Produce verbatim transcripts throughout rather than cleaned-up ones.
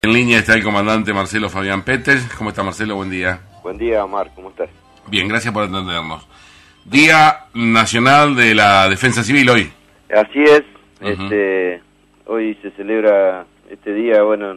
En línea está el comandante Marcelo Fabián Peters. ¿Cómo está, Marcelo? Buen día. Buen día, Omar. ¿Cómo estás? Bien, gracias por atendernos. Día Nacional de la Defensa Civil hoy. Así es. Uh-huh. Este, hoy se celebra este día, bueno,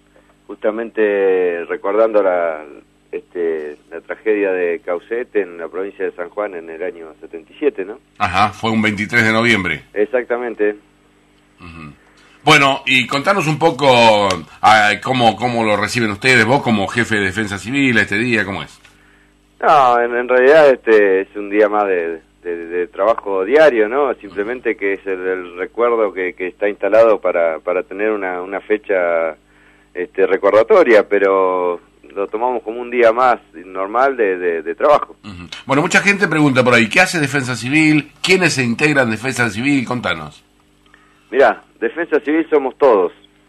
justamente recordando la, este, la tragedia de Caucete en la provincia de San Juan en el año setenta y siete, ¿no? Ajá, fue un veintitrés de noviembre. Exactamente. Uh-huh. Bueno, y contanos un poco ah, cómo, cómo lo reciben ustedes, vos como jefe de Defensa Civil, este día, ¿cómo es? No, en, en realidad este es un día más de, de, de trabajo diario, ¿no? Simplemente que es el, el recuerdo que, que está instalado para, para tener una, una fecha este, recordatoria, pero lo tomamos como un día más normal de, de, de trabajo. Uh-huh. Bueno, mucha gente pregunta por ahí, ¿qué hace Defensa Civil? ¿Quiénes se integran en Defensa Civil? Contanos. Mirá, Defensa Civil somos todos,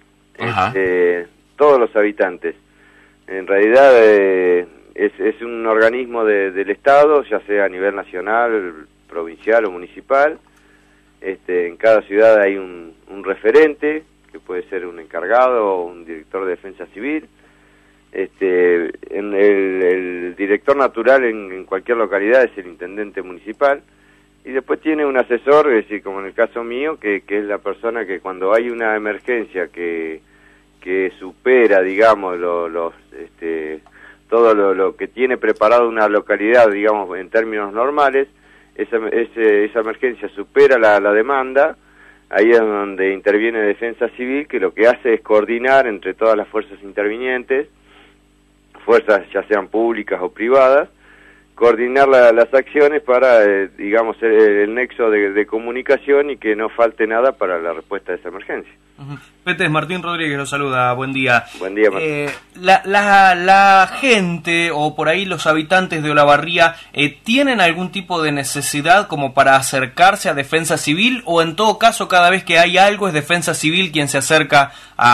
este, todos los habitantes. En realidad eh, es, es un organismo de, del Estado, ya sea a nivel nacional, provincial o municipal. Este, en cada ciudad hay un, un referente, que puede ser un encargado o un director de Defensa Civil. Este, en el, el director natural en, en cualquier localidad es el intendente municipal. Y después tiene un asesor, es decir, como en el caso mío, que, que es la persona que cuando hay una emergencia que, que supera, digamos, lo, los, este, todo lo, lo que tiene preparado una localidad, digamos, en términos normales, esa, ese, esa emergencia supera la, la demanda, ahí es donde interviene Defensa Civil, que lo que hace es coordinar entre todas las fuerzas intervinientes, fuerzas ya sean públicas o privadas, coordinar la, las acciones para, eh, digamos, el, el nexo de, de comunicación y que no falte nada para la respuesta a esa emergencia. Uh-huh. Petes, Martín Rodríguez lo saluda, buen día. Buen día, Martín. Eh, la, la, la gente, o por ahí los habitantes de Olavarría, eh, ¿tienen algún tipo de necesidad como para acercarse a Defensa Civil? ¿O en todo caso, cada vez que hay algo, es Defensa Civil quien se acerca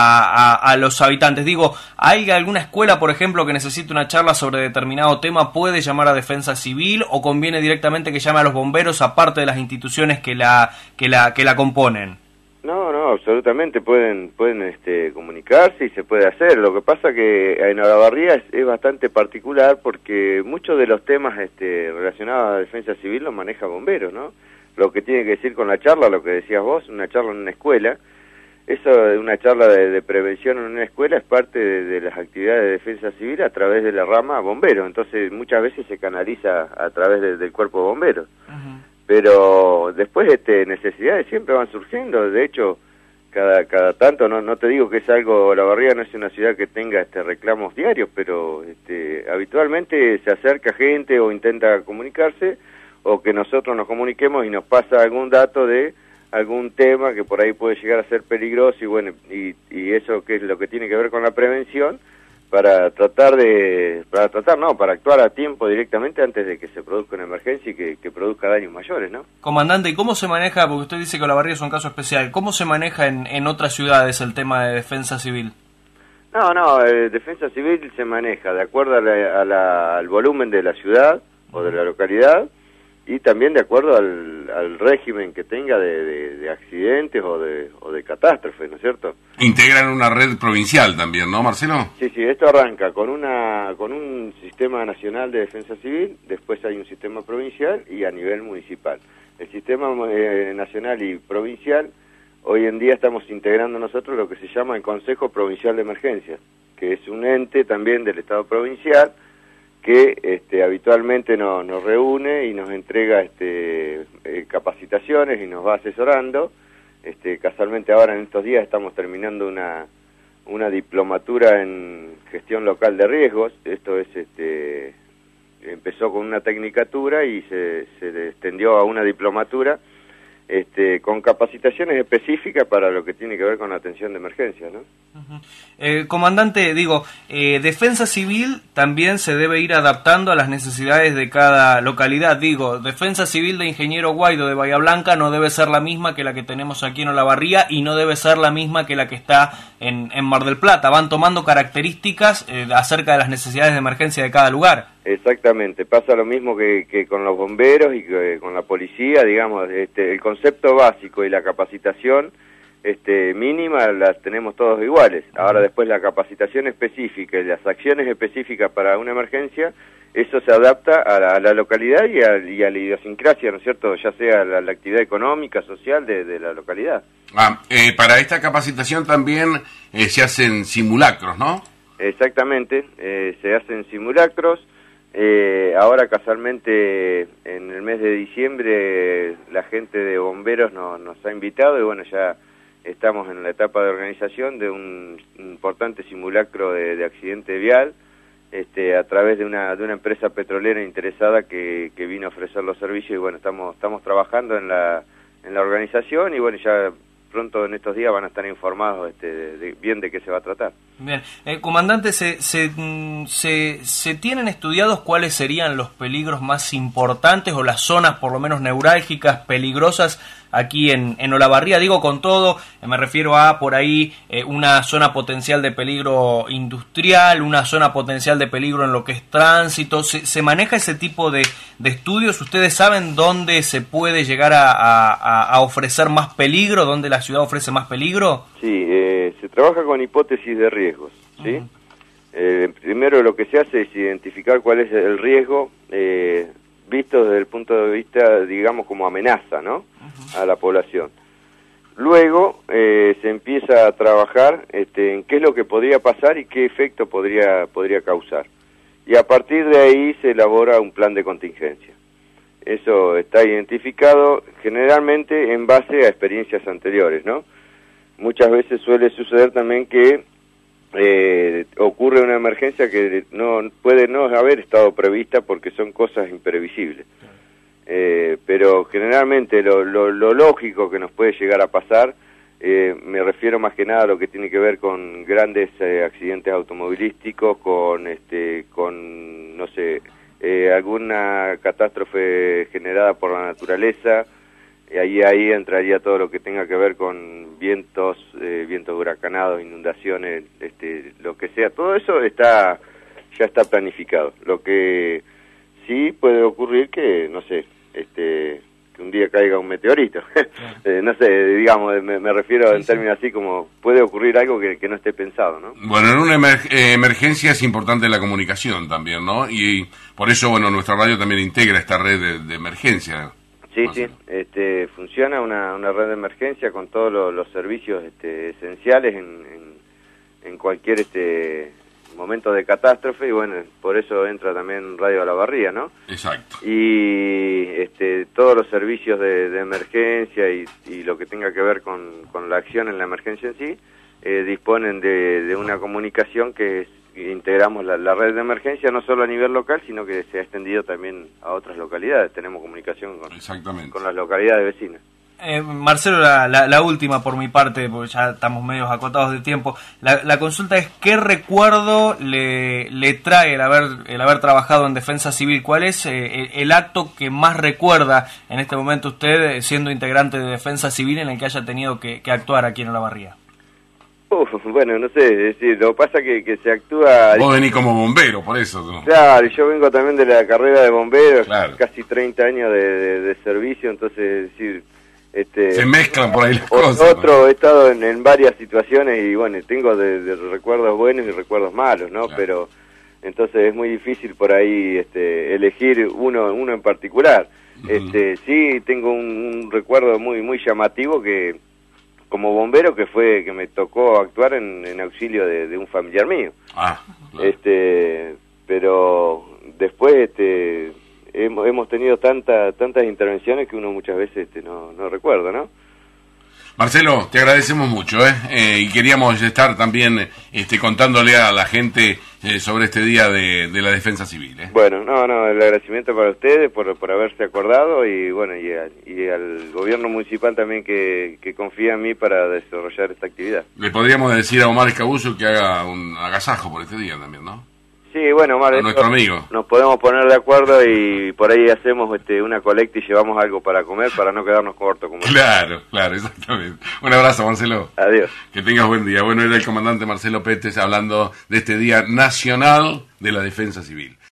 a, a, a los habitantes? Digo, ¿hay alguna escuela, por ejemplo, que necesite una charla sobre determinado tema, puede llamar a Defensa Civil, o conviene directamente que llame a los bomberos, aparte de las instituciones que la, que la, que la componen? No, no, absolutamente pueden pueden este, comunicarse y se puede hacer. Lo que pasa que en Olavarría es, es bastante particular porque muchos de los temas este, relacionados a Defensa Civil los maneja bomberos, ¿no? Lo que tiene que decir con la charla, lo que decías vos, una charla en una escuela, eso de una charla de, de prevención en una escuela es parte de, de las actividades de Defensa Civil a través de la rama bomberos, entonces muchas veces se canaliza a través de, del cuerpo de bomberos. Uh-huh. Pero después este, necesidades siempre van surgiendo, de hecho, cada cada tanto, no no te digo que es algo, Olavarría no es una ciudad que tenga este reclamos diarios, pero este, habitualmente se acerca gente o intenta comunicarse, o que nosotros nos comuniquemos y nos pasa algún dato de algún tema que por ahí puede llegar a ser peligroso, y bueno, y, y eso que es lo que tiene que ver con la prevención, para tratar de, para tratar, no, para actuar a tiempo directamente antes de que se produzca una emergencia y que, que produzca daños mayores, ¿no? Comandante, ¿y cómo se maneja, porque usted dice que Olavarría es un caso especial, cómo se maneja en, en otras ciudades el tema de Defensa Civil? No, no, eh, Defensa Civil se maneja de acuerdo a la, a la, al volumen de la ciudad o de la localidad, y también de acuerdo al, al régimen que tenga de, de, de accidentes o de, o de catástrofes, ¿no es cierto? Integran una red provincial también, ¿no, Marcelo? Sí, sí, esto arranca con una con un sistema nacional de defensa civil, después hay un sistema provincial y a nivel municipal. El sistema eh, nacional y provincial, hoy en día estamos integrando nosotros lo que se llama el Consejo Provincial de Emergencias, que es un ente también del Estado provincial, que este, habitualmente no, nos reúne y nos entrega este, eh, capacitaciones y nos va asesorando. Este, casualmente ahora en estos días estamos terminando una, una diplomatura en gestión local de riesgos. Esto es, este, empezó con una tecnicatura y se, se extendió a una diplomatura este, con capacitaciones específicas para lo que tiene que ver con la atención de emergencia, ¿no? Uh-huh. Eh, comandante, digo, eh, Defensa Civil también se debe ir adaptando a las necesidades de cada localidad. Digo, Defensa Civil de Ingeniero Guaido de Bahía Blanca no debe ser la misma que la que tenemos aquí en Olavarría y no debe ser la misma que la que está en, en Mar del Plata. Van tomando características eh, acerca de las necesidades de emergencia de cada lugar. Exactamente, pasa lo mismo que, que con los bomberos y que con la policía, digamos, este, el concepto básico y la capacitación este, mínima las tenemos todos iguales. Ahora después la capacitación específica y las acciones específicas para una emergencia, eso se adapta a la, a la localidad y a, y a la idiosincrasia, ¿no es cierto? Ya sea la, la actividad económica, social de, de la localidad. Ah, eh, para esta capacitación también eh, se hacen simulacros, ¿no? Exactamente, eh, se hacen simulacros. Eh, ahora casualmente en el mes de diciembre la gente de bomberos no, nos ha invitado y bueno, ya estamos en la etapa de organización de un importante simulacro de, de accidente vial, este, a través de una de una empresa petrolera interesada que, que vino a ofrecer los servicios y bueno, estamos estamos trabajando en la en la organización y bueno, ya pronto en estos días van a estar informados este, de, de, bien de qué se va a tratar. Bien, eh, comandante, ¿se, se, se, ¿se tienen estudiados cuáles serían los peligros más importantes o las zonas por lo menos neurálgicas, peligrosas aquí en, en Olavarría? Digo con todo, eh, me refiero a por ahí eh, una zona potencial de peligro industrial, una zona potencial de peligro en lo que es tránsito. ¿Se, se maneja ese tipo de, de estudios? ¿Ustedes saben dónde se puede llegar a, a, a ofrecer más peligro, dónde la ciudad ofrece más peligro? Sí, eh, se trabaja con hipótesis de riesgos, ¿sí? Uh-huh. eh, primero lo que se hace es identificar cuál es el riesgo eh, visto desde el punto de vista, digamos, como amenaza, ¿no? Uh-huh. A la población. Luego eh, se empieza a trabajar este, en qué es lo que podría pasar y qué efecto podría, podría causar. Y a partir de ahí se elabora un plan de contingencia. Eso está identificado generalmente en base a experiencias anteriores, ¿no? Muchas veces suele suceder también que eh, ocurre una emergencia que no puede no haber estado prevista porque son cosas imprevisibles. Eh, pero generalmente lo, lo, lo lógico que nos puede llegar a pasar, eh, me refiero más que nada a lo que tiene que ver con grandes eh, accidentes automovilísticos, con, este, con no sé, eh, alguna catástrofe generada por la naturaleza. Y ahí, ahí entraría todo lo que tenga que ver con vientos, eh, vientos huracanados, inundaciones, este, lo que sea. Todo eso está ya está planificado. Lo que sí puede ocurrir que, no sé, este, que un día caiga un meteorito. eh, no sé, digamos, me, me refiero sí, en términos sí. así como puede ocurrir algo que, que no esté pensado, ¿no? Bueno, en una emer eh, emergencia es importante la comunicación también, ¿no? Y por eso, bueno, nuestra radio también integra esta red de, de emergencia. Sí, sí, este, funciona una, una red de emergencia con todos los, los servicios este, esenciales en, en, en cualquier este momento de catástrofe y bueno, por eso entra también Radio Olavarría, ¿no? Exacto. Y este, todos los servicios de, de emergencia y, y lo que tenga que ver con, con la acción en la emergencia en sí, eh, disponen de, de una comunicación que es integramos la, la red de emergencia no solo a nivel local, sino que se ha extendido también a otras localidades. Tenemos comunicación con, con las localidades vecinas. Eh, Marcelo, la, la, la última por mi parte, porque ya estamos medios acotados de tiempo. La, la consulta es, ¿qué recuerdo le, le trae el haber, el haber trabajado en Defensa Civil? ¿Cuál es eh, el acto que más recuerda en este momento usted, siendo integrante de Defensa Civil, en el que haya tenido que, que actuar aquí en Olavarría? Uf, bueno, no sé, es decir, lo que pasa es que, que se actúa... Vos venís como bombero, por eso. ¿No? Claro, yo vengo también de la carrera de bomberos, claro. Casi treinta años de, de, de servicio, entonces, es decir... Este, se mezclan por ahí las o, cosas. Otro, ¿no? He estado en, en varias situaciones y bueno, tengo de, de recuerdos buenos y recuerdos malos, ¿no? Claro. Pero entonces es muy difícil por ahí este, elegir uno uno en particular. Uh-huh. Este, sí, tengo un, un recuerdo muy muy llamativo que... como bombero que fue que me tocó actuar en, en auxilio de, de un familiar mío. Ah, claro. Este, pero después este hemos, hemos tenido tanta, tantas intervenciones que uno muchas veces este, no, no recuerda, ¿no? Marcelo, te agradecemos mucho, ¿eh? Eh, y queríamos estar también este, contándole a la gente eh, sobre este día de, de la defensa civil, ¿eh? Bueno, no, no, el agradecimiento para ustedes por, por haberse acordado y bueno, y, a, y al gobierno municipal también que, que confía en mí para desarrollar esta actividad. Le podríamos decir a Omar Escabuso que haga un agasajo por este día también, ¿no? Sí, bueno, Omar, nuestro amigo. Nos podemos poner de acuerdo y por ahí hacemos este, una colecta y llevamos algo para comer para no quedarnos cortos. Como claro, claro, exactamente. Un abrazo, Marcelo. Adiós. Que tengas buen día. Bueno, era el comandante Marcelo Petes hablando de este Día Nacional de la Defensa Civil.